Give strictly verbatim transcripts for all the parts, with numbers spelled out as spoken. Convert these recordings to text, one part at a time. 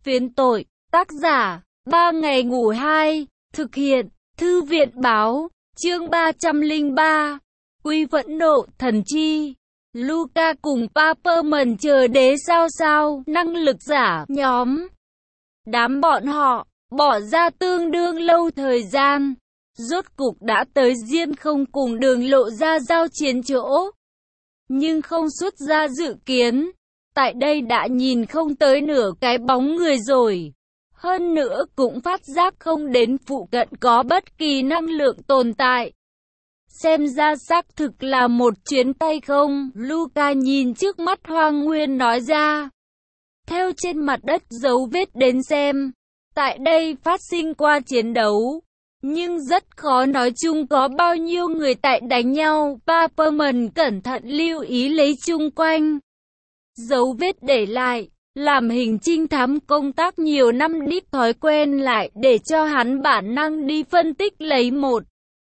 Phiến tội, tác giả, ba ngày ngủ hai, thực hiện, thư viện báo, chương ba trăm lẻ ba, Quy phẫn nộ, thần chi. Luca cùng Paperman chờ đế sao sao, năng lực giả, nhóm. Đám bọn họ, bỏ ra tương đương lâu thời gian. Rốt cục đã tới Diên Không cùng Đường Lộ ra giao chiến chỗ. Nhưng không xuất ra dự kiến. Tại đây đã nhìn không tới nửa cái bóng người rồi. Hơn nữa cũng phát giác không đến phụ cận có bất kỳ năng lượng tồn tại. Xem ra xác thực là một chuyến tay không, Luca nhìn trước mắt Hoang Nguyên nói ra. Theo trên mặt đất dấu vết đến xem, tại đây phát sinh qua chiến đấu. Nhưng rất khó nói chung có bao nhiêu người tại đánh nhau, Paperman cẩn thận lưu ý lấy chung quanh. Dấu vết để lại, làm hình trinh thám công tác nhiều năm đít thói quen lại để cho hắn bản năng đi phân tích lấy một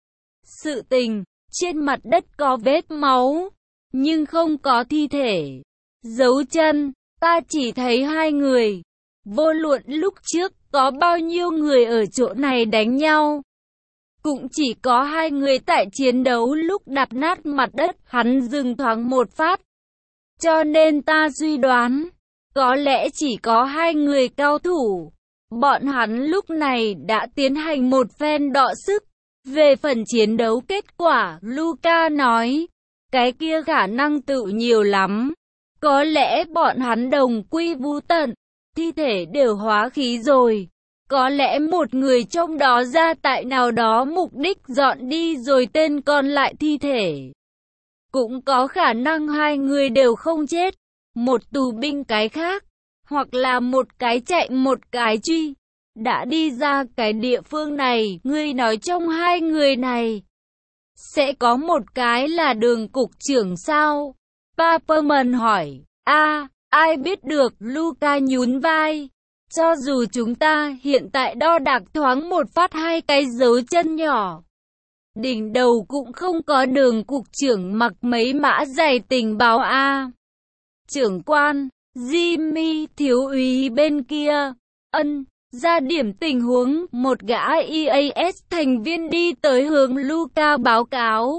sự tình. Trên mặt đất có vết máu, nhưng không có thi thể, dấu chân, ta chỉ thấy hai người. Vô luận lúc trước có bao nhiêu người ở chỗ này đánh nhau, cũng chỉ có hai người tại chiến đấu lúc đạp nát mặt đất, hắn dừng thoáng một phát. Cho nên ta suy đoán, có lẽ chỉ có hai người cao thủ. Bọn hắn lúc này đã tiến hành một phen đọ sức. Về phần chiến đấu kết quả, Luca nói, cái kia khả năng tự nhiều lắm. Có lẽ bọn hắn đồng quy vu tận, thi thể đều hóa khí rồi. Có lẽ một người trong đó ra tại nào đó mục đích dọn đi rồi tên còn lại thi thể. Cũng có khả năng hai người đều không chết, một tù binh cái khác, hoặc là một cái chạy một cái truy. Đã đi ra cái địa phương này, ngươi nói trong hai người này sẽ có một cái là Đường cục trưởng sao? Paperman hỏi. A, ai biết được, Luca nhún vai. Cho dù chúng ta hiện tại đo đạc thoáng một phát hai cái dấu chân nhỏ, đỉnh đầu cũng không có Đường cục trưởng mặc mấy mã dày tình báo a. Trưởng quan, Jimmy thiếu úy bên kia, ân. Ra điểm tình huống, một gã e a ét thành viên đi tới hướng Luca báo cáo.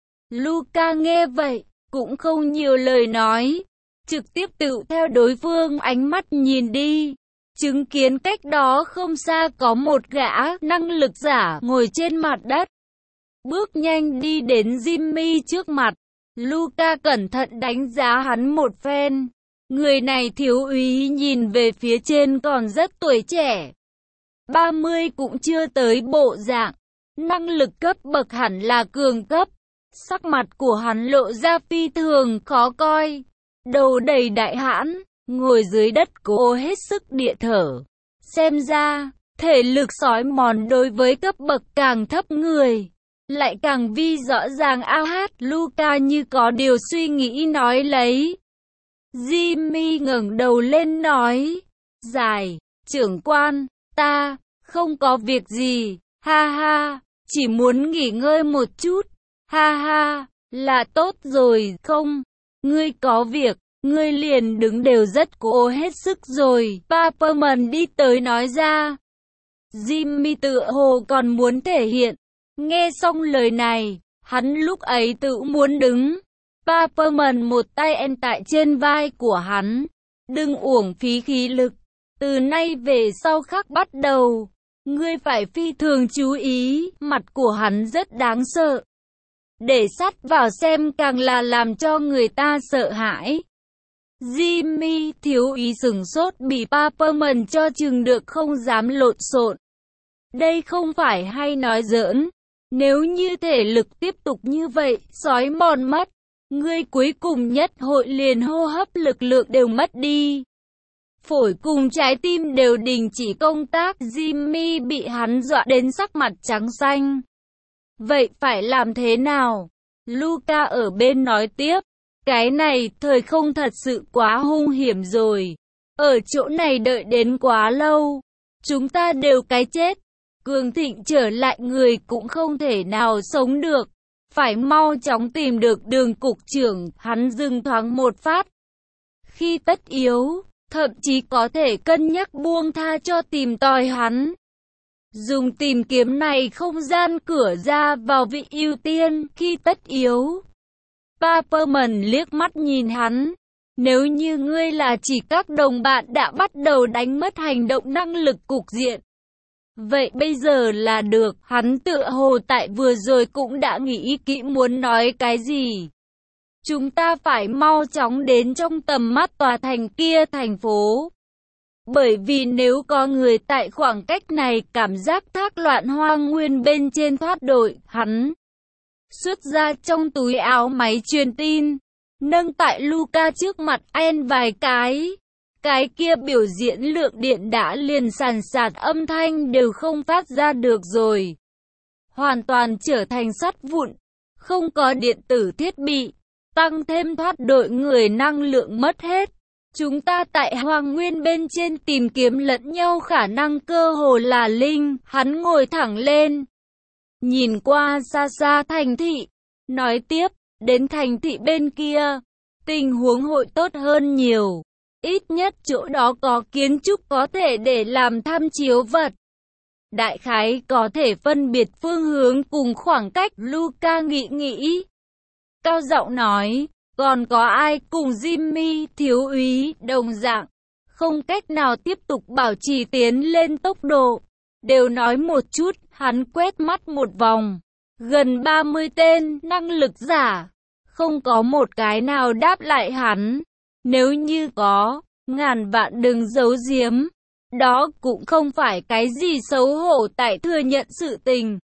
Luca nghe vậy, cũng không nhiều lời nói, trực tiếp tự theo đối phương ánh mắt nhìn đi. Chứng kiến cách đó không xa có một gã năng lực giả ngồi trên mặt đất. Bước nhanh đi đến Jimmy trước mặt, Luca cẩn thận đánh giá hắn một phen. Người này thiếu úy nhìn về phía trên còn rất tuổi trẻ. ba mươi cũng chưa tới bộ dạng. Năng lực cấp bậc hẳn là cường cấp. Sắc mặt của hắn lộ ra phi thường khó coi. Đầu đầy đại hãn, ngồi dưới đất cố hết sức địa thở. Xem ra, thể lực sói mòn đối với cấp bậc càng thấp người. Lại càng vi rõ ràng a hát. Luca như có điều suy nghĩ nói lấy. Jimmy ngẩng đầu lên nói, dài, trưởng quan, ta, không có việc gì, ha ha, chỉ muốn nghỉ ngơi một chút, ha ha, là tốt rồi, không, ngươi có việc, ngươi liền đứng đều rất cố hết sức rồi, Paperman đi tới nói ra. Jimmy tựa hồ còn muốn thể hiện, nghe xong lời này, hắn lúc ấy tự muốn đứng. Paperman một tay en tại trên vai của hắn. Đừng uổng phí khí lực. Từ nay về sau khắc bắt đầu, ngươi phải phi thường chú ý. Mặt của hắn rất đáng sợ. Để sát vào xem càng là làm cho người ta sợ hãi. Jimmy thiếu ý sửng sốt bị Paperman cho chừng được không dám lộn xộn. Đây không phải hay nói giỡn. Nếu như thể lực tiếp tục như vậy, sói mòn mất. Ngươi cuối cùng nhất hội liền hô hấp lực lượng đều mất đi. Phổi cùng trái tim đều đình chỉ công tác. Jimmy bị hắn dọa đến sắc mặt trắng xanh. Vậy phải làm thế nào? Luca ở bên nói tiếp. Cái này thời không thật sự quá hung hiểm rồi. Ở chỗ này đợi đến quá lâu. Chúng ta đều cái chết. Cường thịnh trở lại người cũng không thể nào sống được. Phải mau chóng tìm được Đường cục trưởng, hắn dừng thoáng một phát. Khi tất yếu, thậm chí có thể cân nhắc buông tha cho tìm tòi hắn. Dùng tìm kiếm này không gian cửa ra vào vị ưu tiên khi tất yếu. Paperman liếc mắt nhìn hắn. Nếu như ngươi là chỉ các đồng bạn đã bắt đầu đánh mất hành động năng lực cục diện. Vậy bây giờ là được, hắn tựa hồ tại vừa rồi cũng đã nghĩ kỹ muốn nói cái gì. Chúng ta phải mau chóng đến trong tầm mắt tòa thành kia thành phố. Bởi vì nếu có người tại khoảng cách này cảm giác thác loạn hoang nguyên bên trên thoát đội, hắn xuất ra trong túi áo máy truyền tin, nâng tại Luca trước mặt En vài cái. Cái kia biểu diễn lượng điện đã liền sàn sạt âm thanh đều không phát ra được rồi. Hoàn toàn trở thành sắt vụn, không có điện tử thiết bị, tăng thêm thoát đội người năng lượng mất hết. Chúng ta tại Hoàng Nguyên bên trên tìm kiếm lẫn nhau khả năng cơ hồ là linh, hắn ngồi thẳng lên. Nhìn qua xa xa thành thị, nói tiếp, đến thành thị bên kia, tình huống hội tốt hơn nhiều. Ít nhất chỗ đó có kiến trúc có thể để làm tham chiếu vật. Đại khái có thể phân biệt phương hướng cùng khoảng cách, Luca nghĩ nghĩ. Cao giọng nói, còn có ai cùng Jimmy thiếu úy đồng dạng, không cách nào tiếp tục bảo trì tiến lên tốc độ. Đều nói một chút, hắn quét mắt một vòng. Gần ba mươi tên năng lực giả, không có một cái nào đáp lại hắn. Nếu như có, ngàn vạn đừng giấu giếm. Đó cũng không phải cái gì xấu hổ tại thừa nhận sự tình.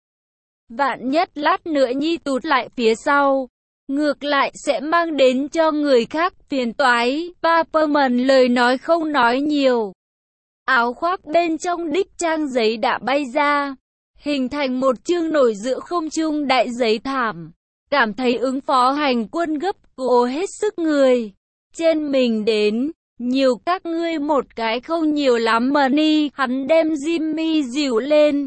Vạn nhất lát nữa nhi tụt lại phía sau, ngược lại sẽ mang đến cho người khác phiền toái. Paperman lời nói không nói nhiều. Áo khoác bên trong đích trang giấy đã bay ra, hình thành một chương nổi giữa không trung đại giấy thảm. Cảm thấy ứng phó hành quân gấp cố hết sức người. Trên mình đến, nhiều các ngươi một cái không nhiều lắm mà ni. Hắn đem Jimmy dìu lên,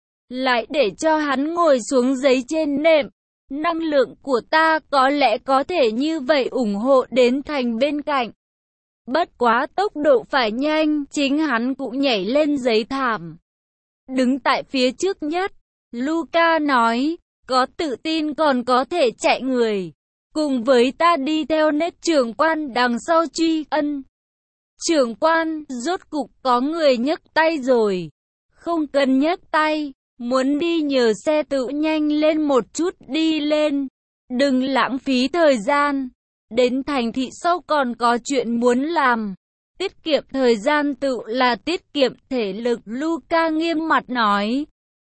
lại để cho hắn ngồi xuống giấy trên nệm. Năng lượng của ta có lẽ có thể như vậy ủng hộ đến thành bên cạnh. Bất quá tốc độ phải nhanh, chính hắn cũng nhảy lên giấy thảm. Đứng tại phía trước nhất, Luca nói, có tự tin còn có thể chạy người. Cùng với ta đi theo nét trưởng quan đằng sau truy ân. Trưởng quan, rốt cục có người nhấc tay rồi. Không cần nhấc tay, muốn đi nhờ xe tự nhanh lên một chút đi lên. Đừng lãng phí thời gian. Đến thành thị sau còn có chuyện muốn làm. Tiết kiệm thời gian tự là tiết kiệm thể lực, Luca nghiêm mặt nói.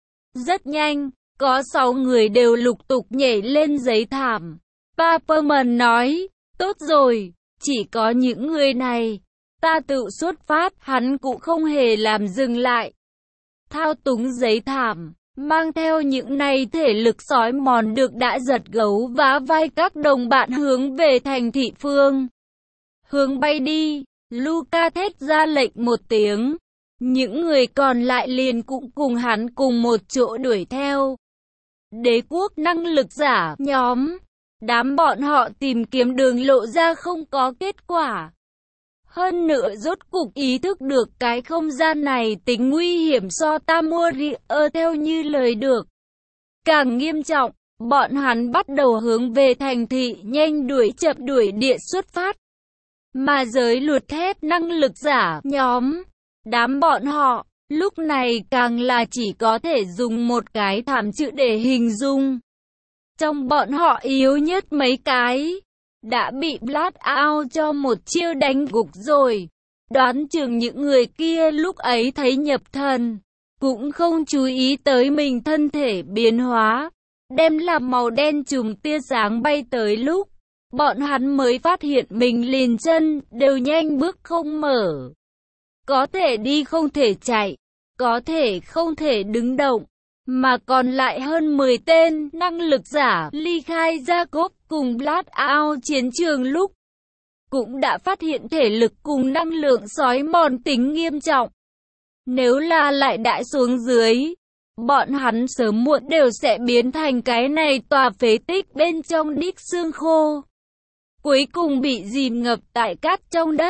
Rất nhanh, có sáu người đều lục tục nhảy lên giấy thảm. Paperman nói, tốt rồi, chỉ có những người này. Ta tự xuất phát, hắn cũng không hề làm dừng lại. Thao túng giấy thảm, mang theo những này thể lực sói mòn được đã giật gấu vá vai các đồng bạn hướng về thành thị phương. Hướng bay đi, Luca thét ra lệnh một tiếng. Những người còn lại liền cũng cùng hắn cùng một chỗ đuổi theo. Đế quốc năng lực giả nhóm. Đám bọn họ tìm kiếm đường lộ ra không có kết quả. Hơn nữa rốt cục ý thức được cái không gian này tính nguy hiểm so Tamoria theo như lời được. Càng nghiêm trọng, bọn hắn bắt đầu hướng về thành thị nhanh đuổi chậm đuổi địa xuất phát. Mà giới luật thép năng lực giả nhóm, đám bọn họ, lúc này càng là chỉ có thể dùng một cái thảm chữ để hình dung. Trong bọn họ yếu nhất mấy cái, đã bị Blast Out cho một chiêu đánh gục rồi. Đoán chừng những người kia lúc ấy thấy nhập thần, cũng không chú ý tới mình thân thể biến hóa, đem làm màu đen trùm tia sáng bay tới lúc, bọn hắn mới phát hiện mình liền chân, đều nhanh bước không mở. Có thể đi không thể chạy, có thể không thể đứng động. Mà còn lại hơn mười tên năng lực giả ly khai Jacob cùng Blast Out chiến trường lúc cũng đã phát hiện thể lực cùng năng lượng sói mòn tính nghiêm trọng. Nếu là lại đại xuống dưới, bọn hắn sớm muộn đều sẽ biến thành cái này tòa phế tích bên trong đít xương khô. Cuối cùng bị dìm ngập tại cát trong đất.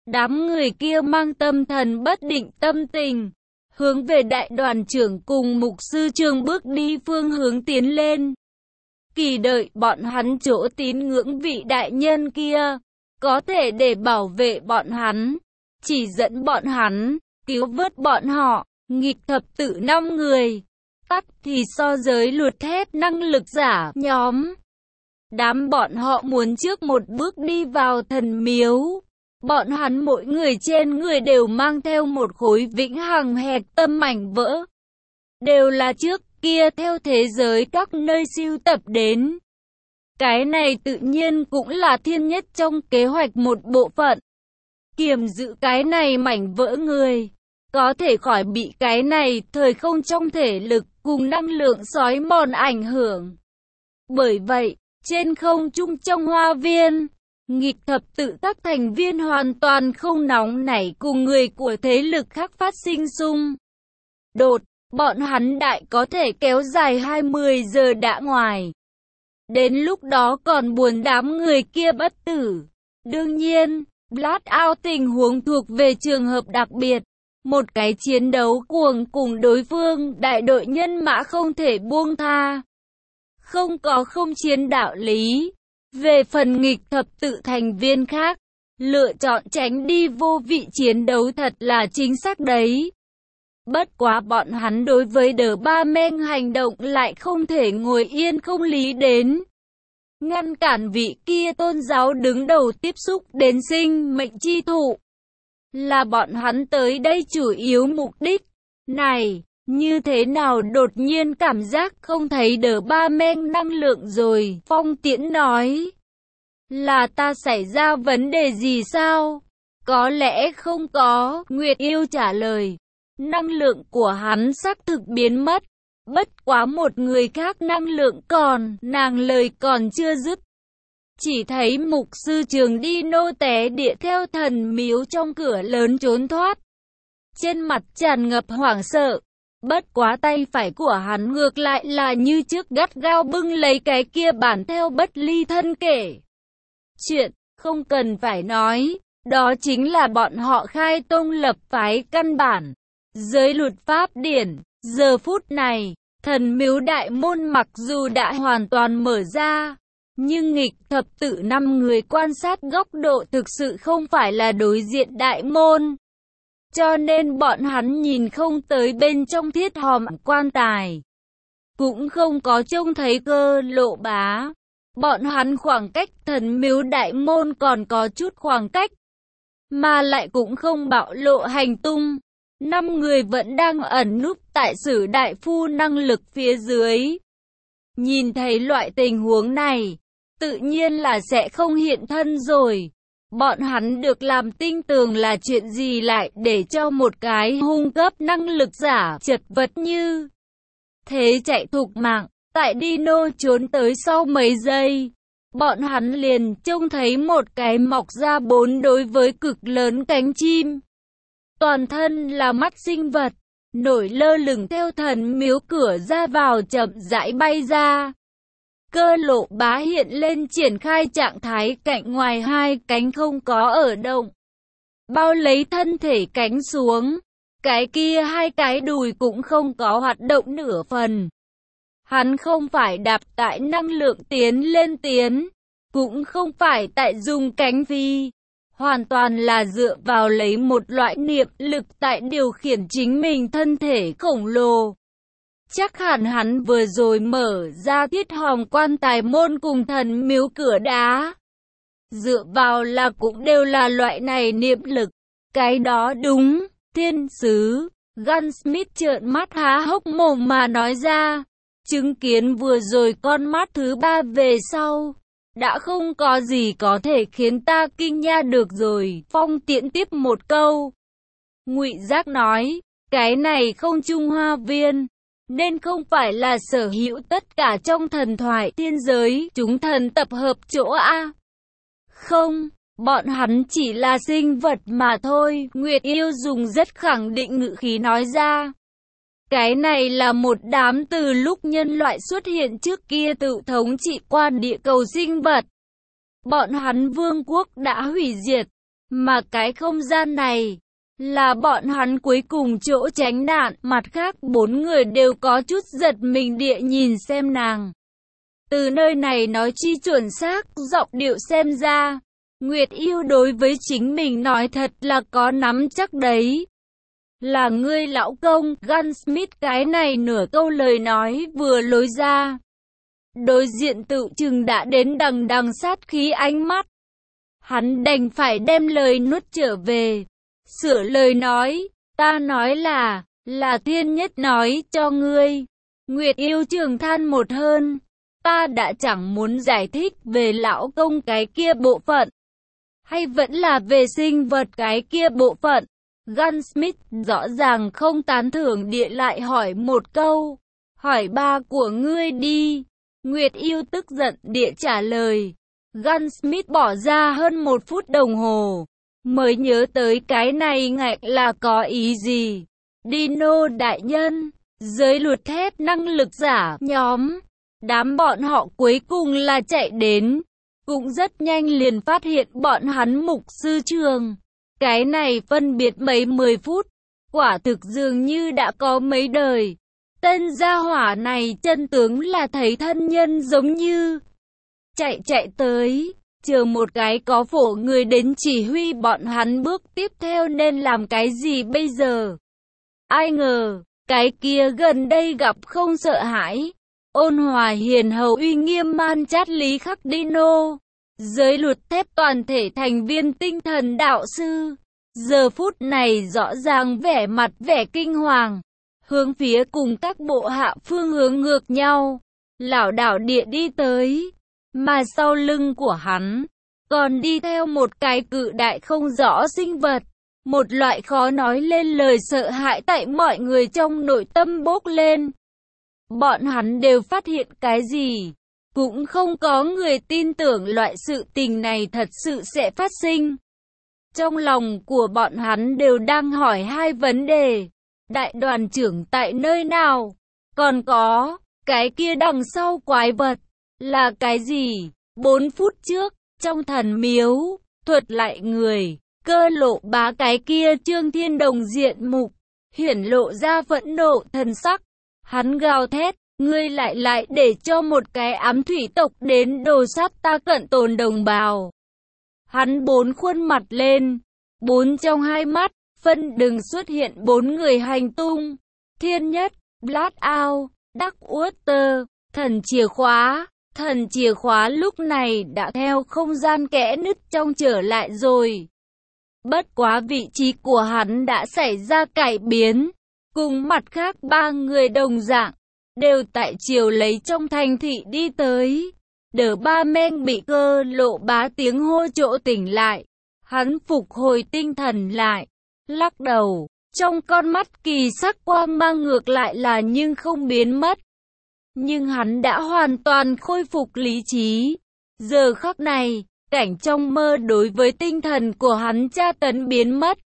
Đám người kia mang tâm thần bất định tâm tình, hướng về đại đoàn trưởng cùng mục sư trường bước đi phương hướng tiến lên. Kỳ đợi bọn hắn chỗ tín ngưỡng vị đại nhân kia, có thể để bảo vệ bọn hắn, chỉ dẫn bọn hắn, cứu vớt bọn họ. Nghịch thập tự năm người, tắt thì so giới luật thép năng lực giả nhóm. Đám bọn họ muốn trước một bước đi vào thần miếu. Bọn hắn mỗi người trên người đều mang theo một khối vĩnh hằng hạch tâm mảnh vỡ. Đều là trước kia theo thế giới các nơi sưu tập đến. Cái này tự nhiên cũng là thiên nhất trong kế hoạch một bộ phận. Kiềm giữ cái này mảnh vỡ người, có thể khỏi bị cái này thời không trong thể lực cùng năng lượng sói mòn ảnh hưởng. Bởi vậy, trên không trung trong hoa viên, nghịch thập tự các thành viên hoàn toàn không nóng nảy cùng người của thế lực khác phát sinh xung đột. Bọn hắn đại có thể kéo dài hai mươi giờ đã ngoài. Đến lúc đó còn buồn đám người kia bất tử. Đương nhiên, Blackout tình huống thuộc về trường hợp đặc biệt. Một cái chiến đấu cuồng cùng đối phương đại đội nhân mã không thể buông tha. Không có không chiến đạo lý. Về phần nghịch thập tự thành viên khác, lựa chọn tránh đi vô vị chiến đấu thật là chính xác đấy. Bất quá bọn hắn đối với The Ba Men hành động lại không thể ngồi yên không lý đến. Ngăn cản vị kia tôn giáo đứng đầu tiếp xúc đến sinh mệnh chi thụ. Là bọn hắn tới đây chủ yếu mục đích. Này, như thế nào đột nhiên cảm giác không thấy The Ba Men năng lượng rồi? Phong Tiễn nói. Là ta xảy ra vấn đề gì sao? Có lẽ không có, Nguyệt Yêu trả lời. Năng lượng của hắn xác thực biến mất. Bất quá một người khác năng lượng còn, nàng lời còn chưa dứt. Chỉ thấy mục sư trường đi nô té địa theo thần miếu trong cửa lớn trốn thoát. Trên mặt tràn ngập hoảng sợ. Bất quá tay phải của hắn ngược lại là như trước gắt gao bưng lấy cái kia bản theo bất ly thân kể. Chuyện, không cần phải nói, đó chính là bọn họ khai tông lập phái căn bản. Giới luật pháp điển, giờ phút này, thần miếu đại môn mặc dù đã hoàn toàn mở ra, nhưng nghịch thập tự năm người quan sát góc độ thực sự không phải là đối diện đại môn. Cho nên bọn hắn nhìn không tới bên trong thiết hòm quan tài. Cũng không có trông thấy cơ lộ bá. Bọn hắn khoảng cách thần miếu đại môn còn có chút khoảng cách. Mà lại cũng không bạo lộ hành tung. Năm người vẫn đang ẩn núp tại sử đại phu năng lực phía dưới. Nhìn thấy loại tình huống này, tự nhiên là sẽ không hiện thân rồi. Bọn hắn được làm tinh tường là chuyện gì lại để cho một cái hung cấp năng lực giả chật vật như thế chạy thục mạng. Tại Dino trốn tới sau mấy giây, bọn hắn liền trông thấy một cái mọc ra bốn đối với cực lớn cánh chim. Toàn thân là mắt sinh vật, nổi lơ lửng theo thần miếu cửa ra vào chậm rãi bay ra. Cơ lộ bá hiện lên triển khai trạng thái cạnh ngoài hai cánh không có ở động. Bao lấy thân thể cánh xuống, cái kia hai cái đùi cũng không có hoạt động nửa phần. Hắn không phải đạp tại năng lượng tiến lên tiến, cũng không phải tại dùng cánh phi. Hoàn toàn là dựa vào lấy một loại niệm lực tại điều khiển chính mình thân thể khổng lồ. Chắc hẳn hắn vừa rồi mở ra thiết hòm quan tài môn cùng thần miếu cửa đá. Dựa vào là cũng đều là loại này niệm lực. Cái đó đúng, thiên sứ. Gunsmith trợn mắt há hốc mồm mà nói ra. Chứng kiến vừa rồi con mắt thứ ba về sau. Đã không có gì có thể khiến ta kinh nha được rồi. Phong Tiễn tiếp một câu. Ngụy Giác nói, cái này không trung hoa viên, nên không phải là sở hữu tất cả trong thần thoại thiên giới, chúng thần tập hợp chỗ A. Không, bọn hắn chỉ là sinh vật mà thôi. Nguyệt Yêu dùng rất khẳng định ngữ khí nói ra. Cái này là một đám từ lúc nhân loại xuất hiện trước kia tự thống trị qua địa cầu sinh vật. Bọn hắn vương quốc đã hủy diệt. Mà cái không gian này là bọn hắn cuối cùng chỗ tránh nạn. Mặt khác bốn người đều có chút giật mình địa nhìn xem nàng. Từ nơi này nói chi chuẩn xác, giọng điệu xem ra, Nguyệt Yêu đối với chính mình nói thật là có nắm chắc đấy. Là ngươi lão công, Gunsmith cái này nửa câu lời nói vừa lối ra. Đối diện tự chừng đã đến đằng đằng sát khí ánh mắt. Hắn đành phải đem lời nuốt trở về. Sửa lời nói, ta nói là, là Thiên Nhất nói cho ngươi. Nguyệt Yêu trường than một hơn. Ta đã chẳng muốn giải thích về lão công cái kia bộ phận. Hay vẫn là về sinh vật cái kia bộ phận. Gunsmith rõ ràng không tán thưởng địa lại hỏi một câu. Hỏi ba của ngươi đi. Nguyệt Yêu tức giận địa trả lời. Gunsmith bỏ ra hơn một phút đồng hồ. Mới nhớ tới cái này ngạch là có ý gì. Dino đại nhân. Giới luật thép năng lực giả nhóm. Đám bọn họ cuối cùng là chạy đến. Cũng rất nhanh liền phát hiện bọn hắn mục sư trường. Cái này phân biệt mấy mười phút. Quả thực dường như đã có mấy đời. Tên gia hỏa này chân tướng là thấy thân nhân giống như. Chạy chạy tới. Chờ một cái có phổ người đến chỉ huy bọn hắn bước tiếp theo nên làm cái gì bây giờ. Ai ngờ. Cái kia gần đây gặp không sợ hãi. Ôn hòa hiền hậu uy nghiêm man chát lý khắc Dino. Giới luật thép toàn thể thành viên tinh thần đạo sư. Giờ phút này rõ ràng vẻ mặt vẻ kinh hoàng. Hướng phía cùng các bộ hạ phương hướng ngược nhau. Lảo đảo địa đi tới. Mà sau lưng của hắn. Còn đi theo một cái cự đại không rõ sinh vật. Một loại khó nói lên lời sợ hãi tại mọi người trong nội tâm bốc lên. Bọn hắn đều phát hiện cái gì. Cũng không có người tin tưởng loại sự tình này thật sự sẽ phát sinh. Trong lòng của bọn hắn đều đang hỏi hai vấn đề. Đại đoàn trưởng tại nơi nào? Còn có, cái kia đằng sau quái vật, là cái gì? Bốn phút trước, trong thần miếu, thuật lại người, Cơ Lộ Bá cái kia Trương Thiên Đồng diện mục, hiển lộ ra phẫn nộ thần sắc. Hắn gào thét. Ngươi lại lại để cho một cái ám thủy tộc đến đồ sát ta cận tồn đồng bào. Hắn bốn khuôn mặt lên. Bốn trong hai mắt, phân đừng xuất hiện bốn người hành tung. Thiên Nhất, Blackout, Darkwater, thần chìa khóa. Thần chìa khóa lúc này đã theo không gian kẽ nứt trong trở lại rồi. Bất quá vị trí của hắn đã xảy ra cải biến. Cùng mặt khác ba người đồng dạng. Đều tại chiều lấy trong thành thị đi tới. Đờ Ba Men bị Cơ Lộ Bá tiếng hô chỗ tỉnh lại. Hắn phục hồi tinh thần lại. Lắc đầu. Trong con mắt kỳ sắc quang mang ngược lại là nhưng không biến mất. Nhưng hắn đã hoàn toàn khôi phục lý trí. Giờ khắc này, cảnh trong mơ đối với tinh thần của hắn tra tấn biến mất.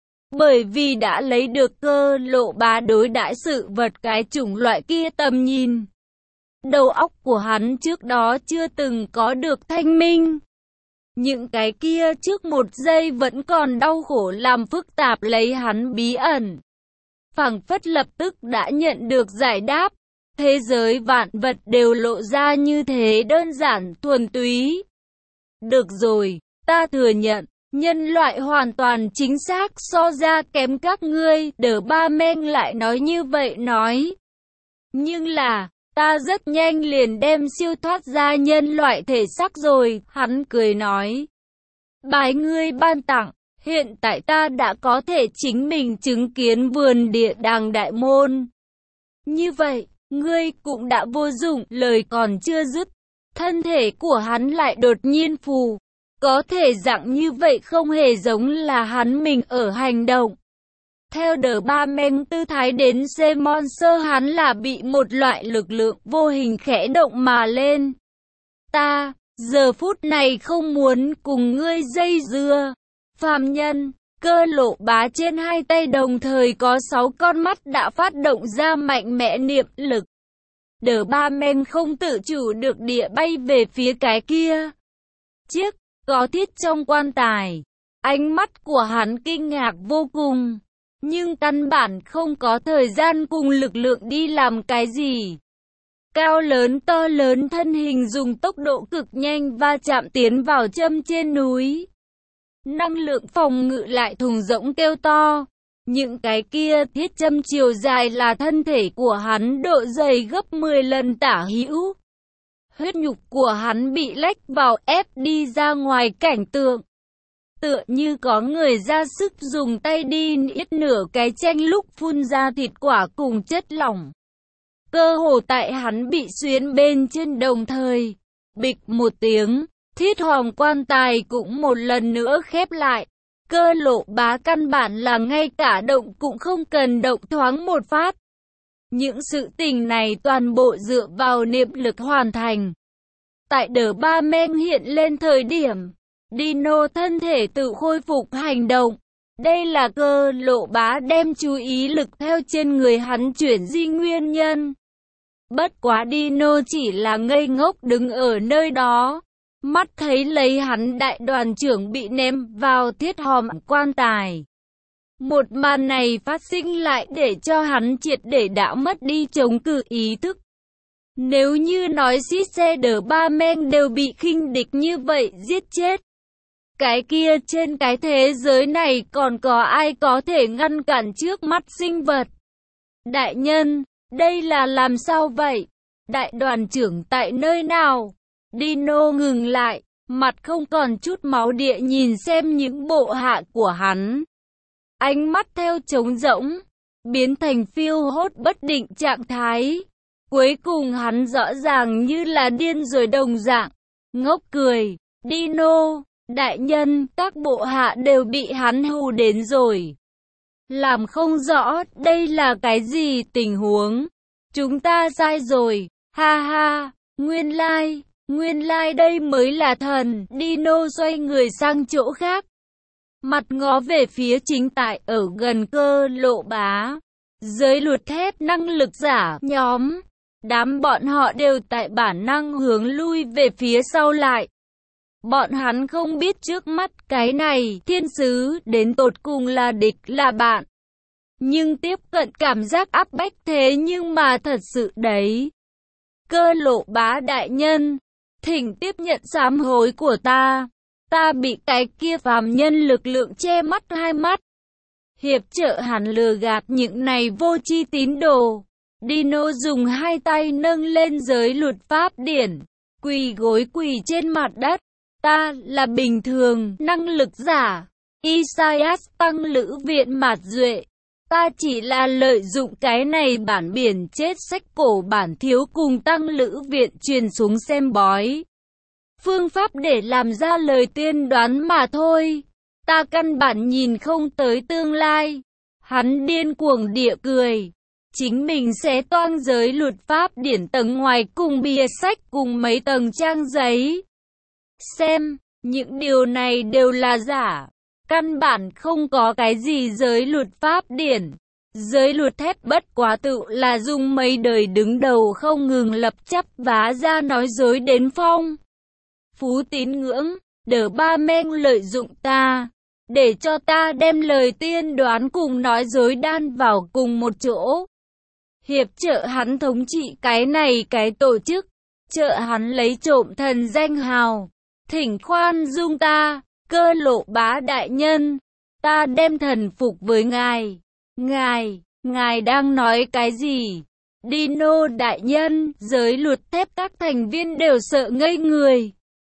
Bởi vì đã lấy được Cơ Lộ Bá đối đãi sự vật cái chủng loại kia tầm nhìn. Đầu óc của hắn trước đó chưa từng có được thanh minh. Những cái kia trước một giây vẫn còn đau khổ làm phức tạp lấy hắn bí ẩn. Phảng phất lập tức đã nhận được giải đáp. Thế giới vạn vật đều lộ ra như thế đơn giản thuần túy. Được rồi, ta thừa nhận. Nhân loại hoàn toàn chính xác so ra kém các ngươi, Đờ Ba Men lại nói như vậy nói. Nhưng là, ta rất nhanh liền đem siêu thoát ra nhân loại thể xác rồi, hắn cười nói. Bái ngươi ban tặng, hiện tại ta đã có thể chính mình chứng kiến vườn địa đàng đại môn. Như vậy, ngươi cũng đã vô dụng, lời còn chưa dứt. Thân thể của hắn lại đột nhiên phù. Có thể dạng như vậy không hề giống là hắn mình ở hành động. Theo Đờ Ba Men tư thái đến xe monster hắn là bị một loại lực lượng vô hình khẽ động mà lên. Ta, giờ phút này không muốn cùng ngươi dây dưa. Phàm nhân, Cơ Lộ Bá trên hai tay đồng thời có sáu con mắt đã phát động ra mạnh mẽ niệm lực. Đờ Ba Men không tự chủ được địa bay về phía cái kia. Chiếc có thiết trong quan tài. Ánh mắt của hắn kinh ngạc vô cùng, nhưng căn bản không có thời gian cùng lực lượng đi làm cái gì. Cao lớn to lớn thân hình dùng tốc độ cực nhanh va chạm tiến vào châm trên núi. Năng lượng phòng ngự lại thùng rỗng kêu to. Những cái kia thiết châm chiều dài là thân thể của hắn độ dày gấp mười lần tả hữu. Huyết nhục của hắn bị lách vào ép đi ra ngoài cảnh tượng. Tựa như có người ra sức dùng tay đi niết nửa cái chanh lúc phun ra thịt quả cùng chất lỏng. Cơ hồ tại hắn bị xuyến bên trên đồng thời. Bịch một tiếng, thiết hoàng quan tài cũng một lần nữa khép lại. Cơ Lộ Bá căn bản là ngay cả động cũng không cần động thoáng một phát. Những sự tình này toàn bộ dựa vào niệm lực hoàn thành. Tại đờ ba men hiện lên thời điểm, Dino thân thể tự khôi phục hành động. Đây là Cơ Lộ Bá đem chú ý lực theo trên người hắn chuyển di nguyên nhân. Bất quá Dino chỉ là ngây ngốc đứng ở nơi đó. Mắt thấy lấy hắn đại đoàn trưởng bị ném vào thiết hòm quan tài. Một màn này phát sinh lại để cho hắn triệt để đã mất đi chống cự ý thức. Nếu như nói xít xe đờ ba men đều bị khinh địch như vậy giết chết. Cái kia trên cái thế giới này còn có ai có thể ngăn cản trước mắt sinh vật. Đại nhân, đây là làm sao vậy? Đại đoàn trưởng tại nơi nào? Dino ngừng lại, mặt không còn chút máu địa nhìn xem những bộ hạ của hắn. Ánh mắt theo trống rỗng, biến thành phiêu hốt bất định trạng thái. Cuối cùng hắn rõ ràng như là điên rồi đồng dạng, ngốc cười. Dino, đại nhân, các bộ hạ đều bị hắn hù đến rồi. Làm không rõ, đây là cái gì tình huống? Chúng ta sai rồi, ha ha, nguyên lai, nguyên lai đây mới là thần. Dino xoay người sang chỗ khác. Mặt ngó về phía chính tại ở gần Cơ Lộ Bá. Giới luật thép năng lực giả nhóm. Đám bọn họ đều tại bản năng hướng lui về phía sau lại. Bọn hắn không biết trước mắt cái này thiên sứ đến tột cùng là địch là bạn. Nhưng tiếp cận cảm giác áp bách thế nhưng mà thật sự đấy. Cơ Lộ Bá đại nhân, thỉnh tiếp nhận sám hối của ta. Ta bị cái kia phàm nhân lực lượng che mắt hai mắt. Hiệp trợ hắn lừa gạt những này vô tri tín đồ. Dino dùng hai tay nâng lên giới luật pháp điển, quỳ gối quỳ trên mặt đất. Ta là bình thường, năng lực giả. Isaias tăng lữ viện mạt duệ. Ta chỉ là lợi dụng cái này bản biển chết sách cổ bản thiếu cùng tăng lữ viện truyền xuống xem bói. Phương pháp để làm ra lời tiên đoán mà thôi. Ta căn bản nhìn không tới tương lai. Hắn điên cuồng địa cười. Chính mình sẽ toang giới luật pháp điển tầng ngoài cùng bìa sách cùng mấy tầng trang giấy. Xem, những điều này đều là giả. Căn bản không có cái gì giới luật pháp điển. Giới luật thép bất quá tự là dùng mấy đời đứng đầu không ngừng lập chấp vá ra nói dối đến phong. Phú tín ngưỡng, đờ ba men lợi dụng ta, để cho ta đem lời tiên đoán cùng nói dối đan vào cùng một chỗ. Hiệp trợ hắn thống trị cái này cái tổ chức, trợ hắn lấy trộm thần danh hào. Thỉnh khoan dung ta, Cơ Lộ Bá đại nhân, ta đem thần phục với ngài. Ngài, ngài đang nói cái gì? Dino đại nhân, giới luật thép các thành viên đều sợ ngây người.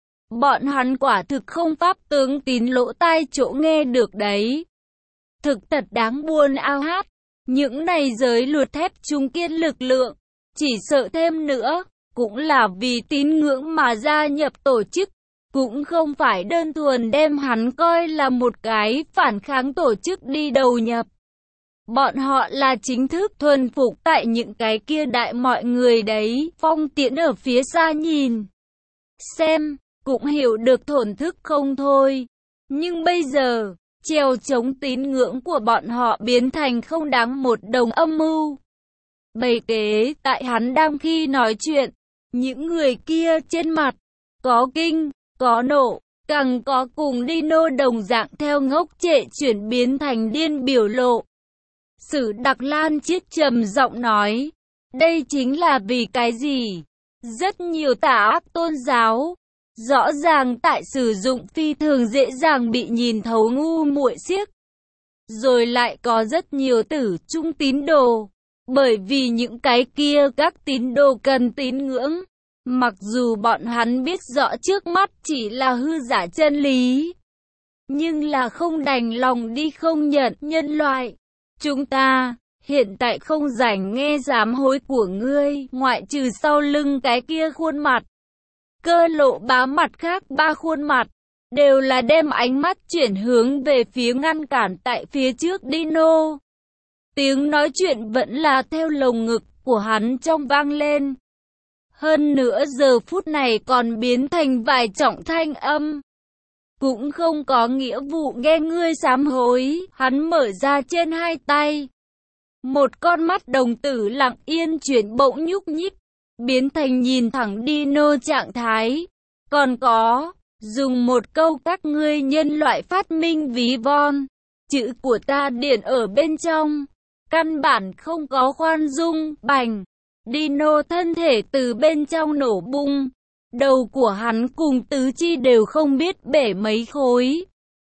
Bọn hắn quả thực không pháp tướng tín lỗ tai chỗ nghe được đấy. Thực thật đáng buồn ao hát. Những này giới luật thép trung kiên lực lượng, chỉ sợ thêm nữa, cũng là vì tín ngưỡng mà gia nhập tổ chức. Cũng không phải đơn thuần đem hắn coi là một cái phản kháng tổ chức đi đầu nhập. Bọn họ là chính thức thuần phục tại những cái kia đại mọi người đấy. Phong Tiễn ở phía xa nhìn xem, cũng hiểu được thổn thức không thôi. Nhưng bây giờ, treo chống tín ngưỡng của bọn họ biến thành không đáng một đồng âm mưu. Bày kế tại hắn đang khi nói chuyện, những người kia trên mặt có kinh, có nộ, Càng có cùng Dino đồng dạng theo ngốc trệ chuyển biến thành điên biểu lộ. Sử Đặc Lan Chiết trầm giọng nói, đây chính là vì cái gì? Rất nhiều tà ác tôn giáo, rõ ràng tại sử dụng phi thường dễ dàng bị nhìn thấu ngu muội xiếc. Rồi lại có rất nhiều tử trung tín đồ, bởi vì những cái kia các tín đồ cần tín ngưỡng. Mặc dù bọn hắn biết rõ trước mắt chỉ là hư giả chân lý, nhưng là không đành lòng đi không nhận. Nhân loại, chúng ta hiện tại không rảnh nghe sám hối của ngươi, ngoại trừ sau lưng cái kia khuôn mặt. Cơ Lộ Bá mặt khác ba khuôn mặt, đều là đem ánh mắt chuyển hướng về phía ngăn cản tại phía trước Dino. Tiếng nói chuyện vẫn là theo lồng ngực của hắn trong vang lên. Hơn nữa giờ phút này còn biến thành vài trọng thanh âm. Cũng không có nghĩa vụ nghe ngươi sám hối. Hắn mở ra trên hai tay. Một con mắt đồng tử lặng yên chuyển bỗng nhúc nhích, biến thành nhìn thẳng Dino trạng thái. Còn có, dùng một câu các ngươi nhân loại phát minh ví von, chữ của ta điển ở bên trong, căn bản không có khoan dung. Bành, Dino thân thể từ bên trong nổ bung, đầu của hắn cùng tứ chi đều không biết bể mấy khối,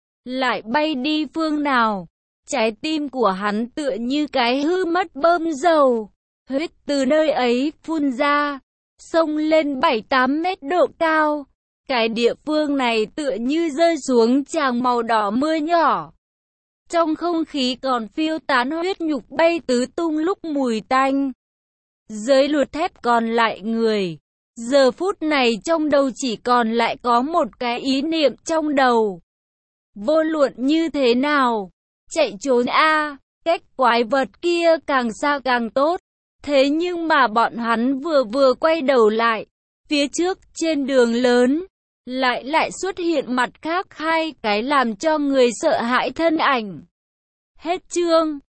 lại bay đi phương nào. Trái tim của hắn tựa như cái hư mất bơm dầu, huyết từ nơi ấy phun ra, xông lên bảy tám mét độ cao. Cái địa phương này tựa như rơi xuống tràng màu đỏ mưa nhỏ. Trong không khí còn phiêu tán huyết nhục bay tứ tung lúc mùi tanh. Dưới luật thép còn lại người, giờ phút này trong đầu chỉ còn lại có một cái ý niệm trong đầu. Vô luận như thế nào, chạy trốn a, cách quái vật kia càng xa càng tốt. Thế nhưng mà bọn hắn vừa vừa quay đầu lại, phía trước trên đường lớn, lại lại xuất hiện mặt khác hai cái làm cho người sợ hãi thân ảnh. Hết chương.